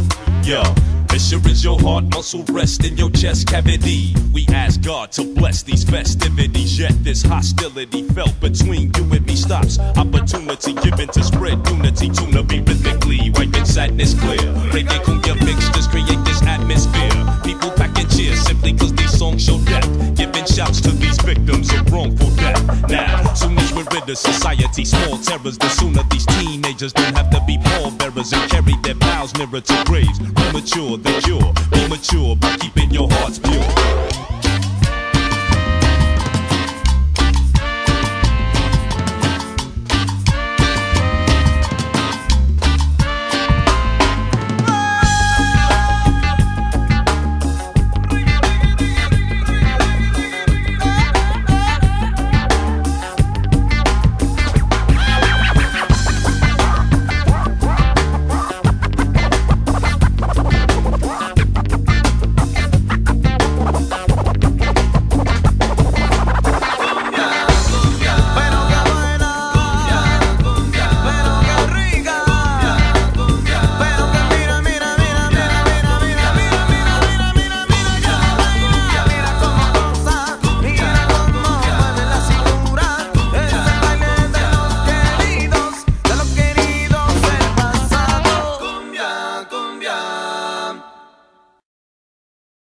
Yo, as sure as your heart muscle rests in your chest cavity, we ask God to bless these festivities. Yet this hostility felt between you and me stops. Opportunity given to spread unity, tuna be rhythmically wiping sadness clear. Breaking cumbia mixtures create this atmosphere. People packing cheers simply cause these songs show depth. Giving shouts to these victims of wrongful death. Now, soon as we're rid of society, small terrors, the sooner these teenagers don't have to be pallbearers and carry their vows nearer to graves. Premature, the cure, be mature by keeping your hearts pure.